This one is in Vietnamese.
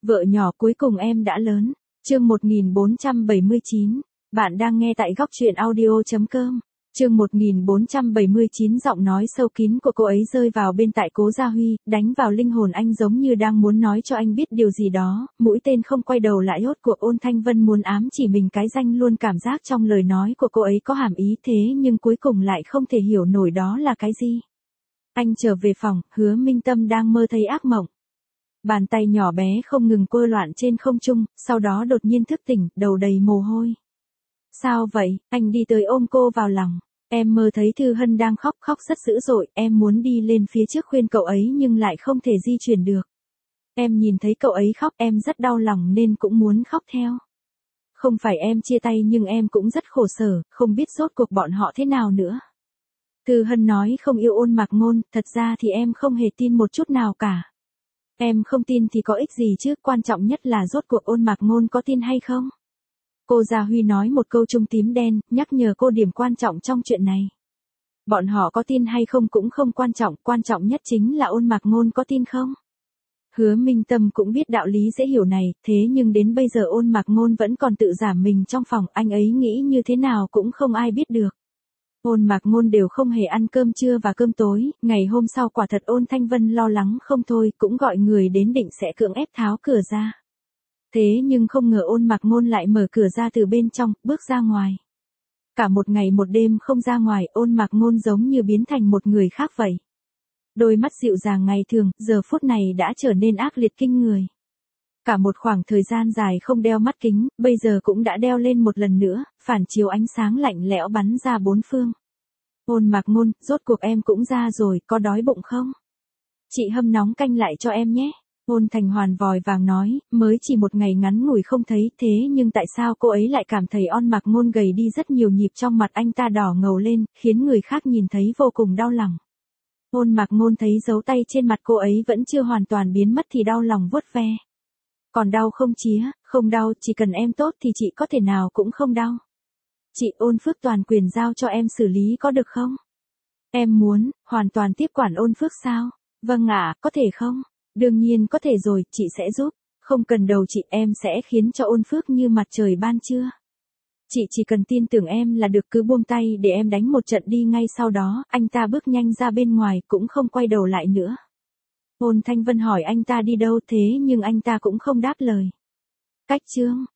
Vợ nhỏ cuối cùng em đã lớn. Chương 1479. Bạn đang nghe tại góc truyện audio.com. Chương 1479 giọng nói sâu kín của cô ấy rơi vào bên tai Cố Gia Huy, đánh vào linh hồn anh giống như đang muốn nói cho anh biết điều gì đó. Mũi tên không quay đầu lại, rốt cuộc Ôn Thanh Vân muốn ám chỉ mình cái danh luôn, cảm giác trong lời nói của cô ấy có hàm ý thế nhưng cuối cùng lại không thể hiểu nổi đó là cái gì. Anh trở về phòng, Hứa Minh Tâm đang mơ thấy ác mộng. Bàn tay nhỏ bé không ngừng quơ loạn trên không trung, sau đó đột nhiên thức tỉnh, đầu đầy mồ hôi. Sao vậy? Anh đi tới ôm cô vào lòng. Em mơ thấy Thư Hân đang khóc rất dữ dội, em muốn đi lên phía trước khuyên cậu ấy nhưng lại không thể di chuyển được. Em nhìn thấy cậu ấy khóc, em rất đau lòng nên cũng muốn khóc theo. Không phải em chia tay nhưng em cũng rất khổ sở, không biết rốt cuộc bọn họ thế nào nữa. Thư Hân nói không yêu Ôn Mạc Ngôn, thật ra thì em không hề tin một chút nào cả. Em không tin thì có ích gì chứ, quan trọng nhất là rốt cuộc Ôn Mạc Ngôn có tin hay không. Cô Gia Huy nói một câu trung tím đen, nhắc nhở cô điểm quan trọng trong chuyện này. Bọn họ có tin hay không cũng không quan trọng nhất chính là Ôn Mạc Ngôn có tin không. Hứa Minh Tâm cũng biết đạo lý dễ hiểu này, thế nhưng đến bây giờ Ôn Mạc Ngôn vẫn còn tự giảm mình trong phòng, anh ấy nghĩ như thế nào cũng không ai biết được. Ôn Mạc Ngôn đều không hề ăn cơm trưa và cơm tối, ngày hôm sau quả thật Ôn Thanh Vân lo lắng không thôi, cũng gọi người đến định sẽ cưỡng ép tháo cửa ra. Thế nhưng không ngờ Ôn Mạc Ngôn lại mở cửa ra từ bên trong, bước ra ngoài. Cả một ngày một đêm không ra ngoài, Ôn Mạc Ngôn giống như biến thành một người khác vậy. Đôi mắt dịu dàng ngày thường, giờ phút này đã trở nên ác liệt kinh người. Cả một khoảng thời gian dài không đeo mắt kính, bây giờ cũng đã đeo lên một lần nữa, phản chiếu ánh sáng lạnh lẽo bắn ra bốn phương. Ôn Mạc Ngôn, rốt cuộc em cũng ra rồi, có đói bụng không? Chị hâm nóng canh lại cho em nhé. Ôn Thành Hoàn vòi vàng nói, mới chỉ một ngày ngắn ngủi không thấy, thế nhưng tại sao cô ấy lại cảm thấy Ôn Mạc Ngôn gầy đi rất nhiều, nhịp trong mặt anh ta đỏ ngầu lên, khiến người khác nhìn thấy vô cùng đau lòng. Ôn Mạc Ngôn thấy dấu tay trên mặt cô ấy vẫn chưa hoàn toàn biến mất thì đau lòng vuốt ve. Còn đau không chía? Không đau, chỉ cần em tốt thì chị có thể nào cũng không đau. Chị Ôn Phước toàn quyền giao cho em xử lý có được không? Em muốn, hoàn toàn tiếp quản Ôn Phước sao? Vâng ạ, có thể không? Đương nhiên có thể rồi, chị sẽ giúp. Không cần đầu chị, em sẽ khiến cho Ôn Phước như mặt trời ban trưa. Chị chỉ cần tin tưởng em là được, cứ buông tay để em đánh một trận đi. Ngay sau đó, anh ta bước nhanh ra bên ngoài, cũng không quay đầu lại nữa. Ôn Thanh Vân hỏi anh ta đi đâu, thế nhưng anh ta cũng không đáp lời. Cách chương